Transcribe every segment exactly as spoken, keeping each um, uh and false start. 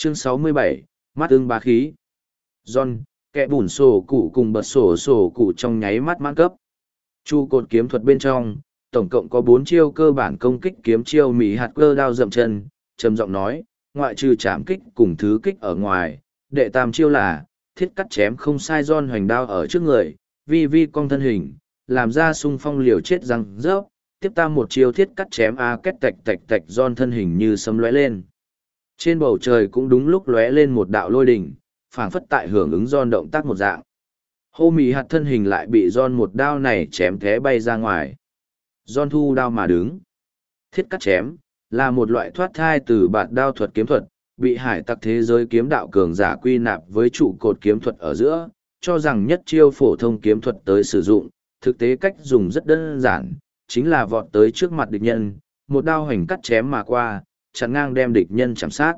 Chương sáu mươi bảy, mắt ưng bá khí. John, kẻ bùn sổ cụ cùng bật sổ sổ cụ trong nháy mắt mãn cấp. Chu cột kiếm thuật bên trong, tổng cộng có bốn chiêu cơ bản công kích kiếm chiêu mỹ hạt cơ đao dậm chân, trầm giọng nói, ngoại trừ chạm kích cùng thứ kích ở ngoài, đệ tam chiêu là, thiết cắt chém không sai John hoành đao ở trước người, vi vi cong thân hình, làm ra xung phong liều chết răng rớp, tiếp tam một chiêu thiết cắt chém a kết tạch tạch tạch John thân hình như sấm lóe lên. Trên bầu trời cũng đúng lúc lóe lên một đạo lôi đỉnh, phảng phất tại hưởng ứng John động tác một dạng. Hô mì hạt thân hình lại bị John một đao này chém té bay ra ngoài. John thu đao mà đứng. Thiết cắt chém, là một loại thoát thai từ bạt đao thuật kiếm thuật, bị hải tặc thế giới kiếm đạo cường giả quy nạp với trụ cột kiếm thuật ở giữa, cho rằng nhất chiêu phổ thông kiếm thuật tới sử dụng, thực tế cách dùng rất đơn giản, chính là vọt tới trước mặt địch nhân, một đao hoành cắt chém mà qua, chặn ngang đem địch nhân chạm sát.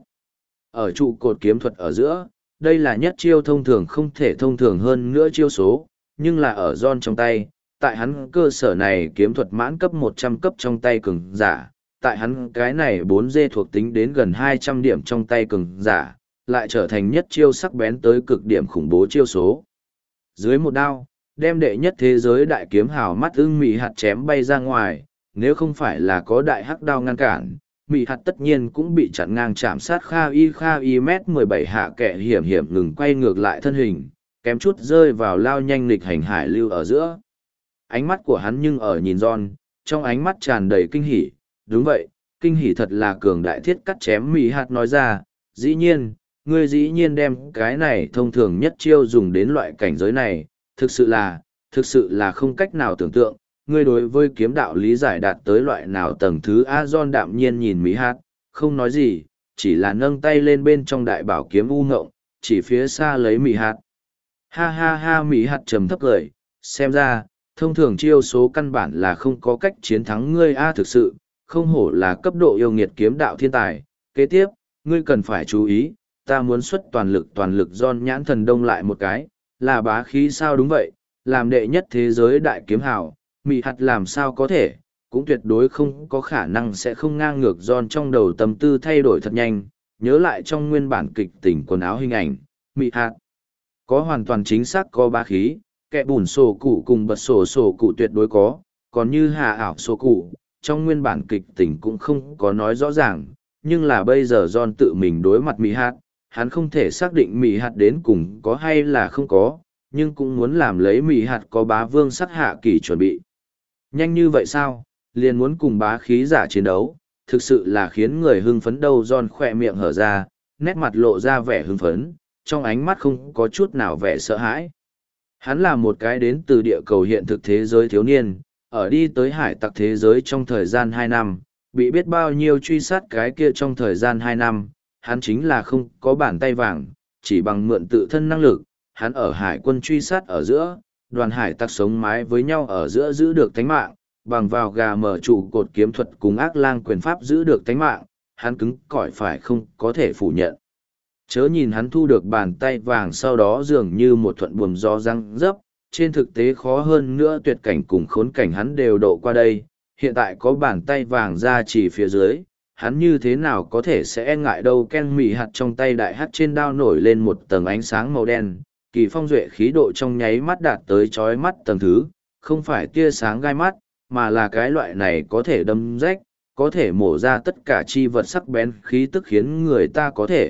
Ở trụ cột kiếm thuật ở giữa, đây là nhất chiêu thông thường không thể thông thường hơn nữa chiêu số, nhưng là ở John trong tay, tại hắn cơ sở này kiếm thuật mãn cấp một trăm cấp trong tay cường giả, tại hắn cái này bốn D thuộc tính đến gần hai trăm điểm trong tay cường giả, lại trở thành nhất chiêu sắc bén tới cực điểm khủng bố chiêu số. Dưới một đao, đem đệ nhất thế giới đại kiếm hào mắt ưng mị hạt chém bay ra ngoài, nếu không phải là có đại hắc đao ngăn cản, mị hạt tất nhiên cũng bị chặn ngang chạm sát kha y kha y mét mười bảy hạ kẻ hiểm hiểm ngừng quay ngược lại thân hình, kém chút rơi vào lao nhanh lịch hành hải lưu ở giữa. Ánh mắt của hắn nhưng ở nhìn John, trong ánh mắt tràn đầy kinh hỉ. Đúng vậy, kinh hỉ thật là cường đại thiết cắt chém mị hạt nói ra, dĩ nhiên, ngươi dĩ nhiên đem cái này thông thường nhất chiêu dùng đến loại cảnh giới này, thực sự là, thực sự là không cách nào tưởng tượng, ngươi đối với kiếm đạo lý giải đạt tới loại nào tầng thứ A. John đạm nhiên nhìn Mỹ Hát, không nói gì, chỉ là nâng tay lên bên trong đại bảo kiếm u ngộng, chỉ phía xa lấy Mỹ Hát. Ha ha ha Mỹ Hát trầm thấp cười, xem ra, thông thường chiêu số căn bản là không có cách chiến thắng ngươi A thực sự, không hổ là cấp độ yêu nghiệt kiếm đạo thiên tài. Kế tiếp, ngươi cần phải chú ý, ta muốn xuất toàn lực toàn lực John nhãn thần đông lại một cái, là bá khí sao đúng vậy, làm đệ nhất thế giới đại kiếm hào. Mị hạt làm sao có thể, cũng tuyệt đối không có khả năng sẽ không ngang ngược John trong đầu tâm tư thay đổi thật nhanh, nhớ lại trong nguyên bản kịch tình quần áo hình ảnh, mị hạt có hoàn toàn chính xác có bá khí, kẻ bùn sổ cụ cùng bật sổ sổ cụ tuyệt đối có, còn như hà ảo sổ cụ, trong nguyên bản kịch tình cũng không có nói rõ ràng, nhưng là bây giờ John tự mình đối mặt mị hạt, hắn không thể xác định mị hạt đến cùng có hay là không có, nhưng cũng muốn làm lấy mị hạt có bá vương sắc hạ kỳ chuẩn bị. Nhanh như vậy sao, liền muốn cùng bá khí giả chiến đấu, thực sự là khiến người hưng phấn đâu. John khỏe miệng hở ra, nét mặt lộ ra vẻ hưng phấn, trong ánh mắt không có chút nào vẻ sợ hãi. Hắn là một cái đến từ địa cầu hiện thực thế giới thiếu niên, ở đi tới hải tặc thế giới trong thời gian hai năm, bị biết bao nhiêu truy sát cái kia trong thời gian hai năm, hắn chính là không có bàn tay vàng, chỉ bằng mượn tự thân năng lực, hắn ở hải quân truy sát ở giữa, đoàn hải tặc sống mái với nhau ở giữa giữ được tánh mạng, bằng vào gà mở trụ cột kiếm thuật cùng ác lang quyền pháp giữ được tánh mạng, hắn cứng cỏi phải không có thể phủ nhận. Chớ nhìn hắn thu được bàn tay vàng sau đó dường như một thuận buồm gió răng dấp, trên thực tế khó hơn nữa tuyệt cảnh cùng khốn cảnh hắn đều độ qua đây, hiện tại có bàn tay vàng ra chỉ phía dưới, hắn như thế nào có thể sẽ e ngại đâu. Ken mỉ hạt trong tay đại hắt trên đao nổi lên một tầng ánh sáng màu đen, kỳ phong duệ khí độ trong nháy mắt đạt tới chói mắt tầng thứ, không phải tia sáng gai mắt, mà là cái loại này có thể đâm rách, có thể mổ ra tất cả chi vật sắc bén khí tức khiến người ta có thể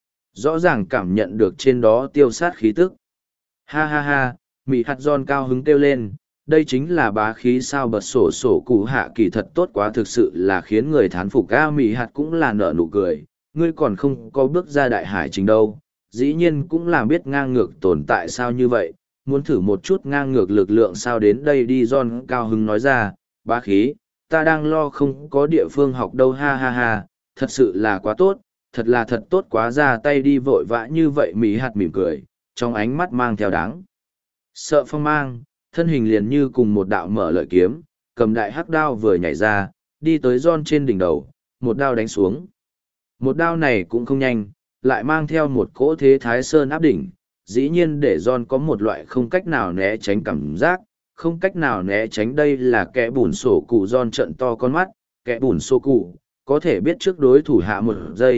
rõ ràng cảm nhận được trên đó tiêu sát khí tức. Ha ha ha, mị hạt John cao hứng kêu lên, đây chính là bá khí sao bật sổ sổ cụ hạ kỳ thật tốt quá, thực sự là khiến người thán phục. A mị hạt cũng là nở nụ cười, ngươi còn không có bước ra đại hải trình đâu, dĩ nhiên cũng làm biết ngang ngược tồn tại sao như vậy, muốn thử một chút ngang ngược lực lượng sao đến đây đi. John cao hứng nói ra, bá khí, ta đang lo không có địa phương học đâu. Ha ha ha, thật sự là quá tốt, thật là thật tốt quá, ra tay đi vội vã như vậy. Mỹ hạt mỉm cười, trong ánh mắt mang theo đáng sợ phong mang, thân hình liền như cùng một đạo mở lợi kiếm, cầm đại hắc đao vừa nhảy ra, đi tới John trên đỉnh đầu, một đao đánh xuống. Một đao này cũng không nhanh, lại mang theo một cỗ thế thái sơn áp đỉnh, dĩ nhiên để John có một loại không cách nào né tránh cảm giác, không cách nào né tránh. Đây là kẻ bùn sổ cụ. John trận to con mắt, kẻ bùn sổ cụ, có thể biết trước đối thủ hạ một giây,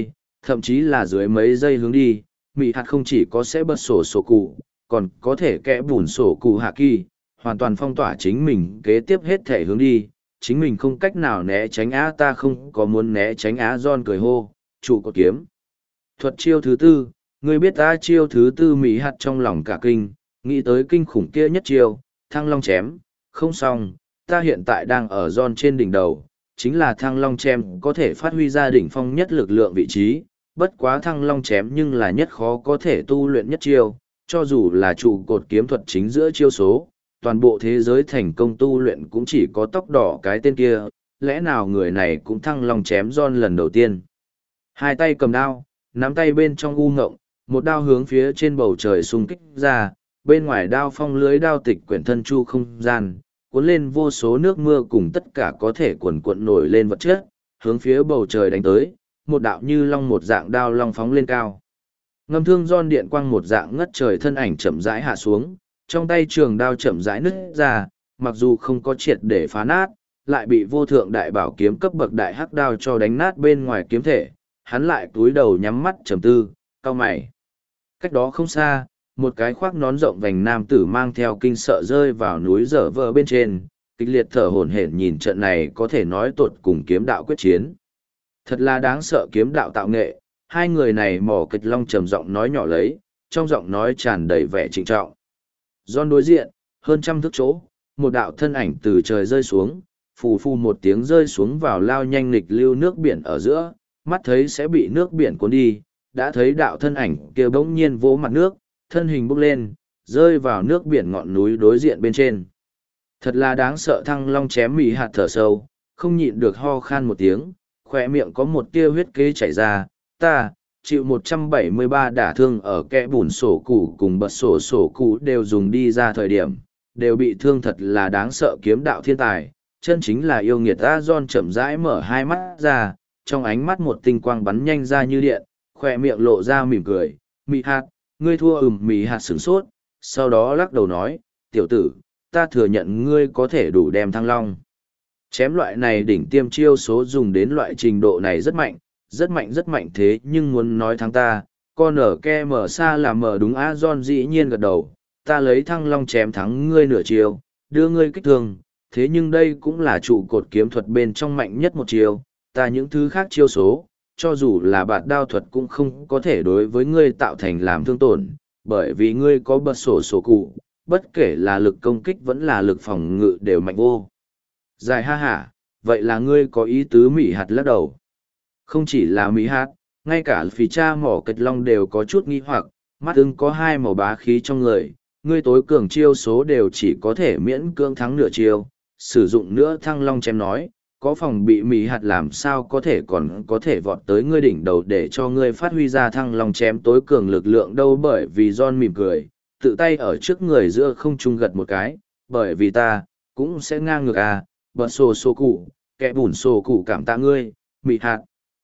Thậm chí là dưới mấy giây hướng đi, Mỹ hạt không chỉ có sẽ bật sổ sổ cụ, còn có thể kẽ bùn sổ cụ hạ kỳ, hoàn toàn phong tỏa chính mình kế tiếp hết thể hướng đi, chính mình không cách nào né tránh á ta không có muốn né tránh á John cười hô, trụ cột kiếm. Thuật chiêu thứ tư, ngươi biết ta chiêu thứ tư Mỹ hạt trong lòng cả kinh, nghĩ tới kinh khủng kia nhất chiêu, thăng long chém, không xong, ta hiện tại đang ở John trên đỉnh đầu, chính là thăng long chém có thể phát huy ra đỉnh phong nhất lực lượng vị trí, bất quá thăng long chém nhưng là nhất khó có thể tu luyện nhất chiêu, cho dù là trụ cột kiếm thuật chính giữa chiêu số, toàn bộ thế giới thành công tu luyện cũng chỉ có tóc đỏ cái tên kia, lẽ nào người này cũng thăng long chém John lần đầu tiên. Hai tay cầm đao, nắm tay bên trong u ngộng, một đao hướng phía trên bầu trời xung kích ra, bên ngoài đao phong lưới đao tịch quyển thân chu không gian, cuốn lên vô số nước mưa cùng tất cả có thể cuộn cuộn nổi lên vật chất, hướng phía bầu trời đánh tới, một đạo như long một dạng đao long phóng lên cao. Ngâm thương Giòn điện quang một dạng ngất trời thân ảnh chậm rãi hạ xuống, trong tay trường đao chậm rãi nứt ra, mặc dù không có triệt để phá nát, lại bị vô thượng đại bảo kiếm cấp bậc đại hắc đao cho đánh nát bên ngoài kiếm thể, hắn lại túi đầu nhắm mắt trầm tư, cau mày. Cách đó không xa, một cái khoác nón rộng vành nam tử mang theo kinh sợ rơi vào núi dở vỡ bên trên, kịch liệt thở hổn hển nhìn trận này có thể nói tột cùng kiếm đạo quyết chiến. Thật là đáng sợ kiếm đạo tạo nghệ, hai người này mỏ kịch long trầm giọng nói nhỏ lấy, trong giọng nói tràn đầy vẻ trịnh trọng. Giòn đối diện, hơn trăm thước chỗ, một đạo thân ảnh từ trời rơi xuống, phù phù một tiếng rơi xuống vào lao nhanh nghịch lưu nước biển ở giữa, mắt thấy sẽ bị nước biển cuốn đi, đã thấy đạo thân ảnh kia bỗng nhiên vỗ mặt nước, thân hình bốc lên, rơi vào nước biển ngọn núi đối diện bên trên. Thật là đáng sợ thăng long chém mì hạt thở sâu, không nhịn được ho khan một tiếng, khỏe miệng có một tia huyết kế chảy ra, ta, chịu một trăm bảy mươi ba đả thương ở kẽ bùn sổ cụ cùng bật sổ sổ cụ đều dùng đi ra thời điểm, đều bị thương thật là đáng sợ kiếm đạo thiên tài, chân chính là yêu nghiệt ta. Giòn chậm rãi mở hai mắt ra, trong ánh mắt một tinh quang bắn nhanh ra như điện, khỏe miệng lộ ra mỉm cười, mị hạt, ngươi thua ừm mị hạt sửng sốt, sau đó lắc đầu nói, tiểu tử, ta thừa nhận ngươi có thể đủ đem thăng long. Chém loại này đỉnh tiêm chiêu số dùng đến loại trình độ này rất mạnh, rất mạnh rất mạnh thế nhưng muốn nói thắng ta, con ở ke mở xa là mở đúng á. John dĩ nhiên gật đầu, ta lấy thăng long chém thắng ngươi nửa chiêu, đưa ngươi kích thương, thế nhưng đây cũng là trụ cột kiếm thuật bên trong mạnh nhất một chiêu, ta những thứ khác chiêu số, cho dù là bạt đao thuật cũng không có thể đối với ngươi tạo thành làm thương tổn, bởi vì ngươi có bật sổ sổ cụ, bất kể là lực công kích vẫn là lực phòng ngự đều mạnh vô. Dài ha hả, vậy là ngươi có ý tứ mỉ hạt lắc đầu. Không chỉ là mỉ hạt, ngay cả phì cha mỏ kịch long đều có chút nghi hoặc, mắt ưng có hai màu bá khí trong người, ngươi tối cường chiêu số đều chỉ có thể miễn cưỡng thắng nửa chiêu, sử dụng nữa thăng long chém nói, có phòng bị mỉ hạt làm sao có thể còn có thể vọt tới ngươi đỉnh đầu để cho ngươi phát huy ra thăng long chém tối cường lực lượng đâu. Bởi vì John mỉm cười, tự tay ở trước người giữa không trung gật một cái, bởi vì ta, cũng sẽ ngang ngược à, bật sổ sổ cụ, kẻ bùn sổ cụ cảm tạ ngươi, mị hạt.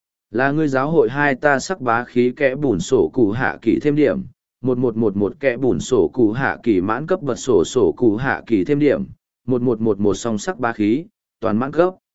Là ngươi giáo hội hai ta sắc bá khí kẻ bùn sổ cụ hạ kỳ thêm điểm, một một một một kẻ bùn sổ cụ hạ kỳ mãn cấp bật sổ sổ cụ hạ kỳ thêm điểm, một một một một song sắc bá khí, toàn mãn cấp.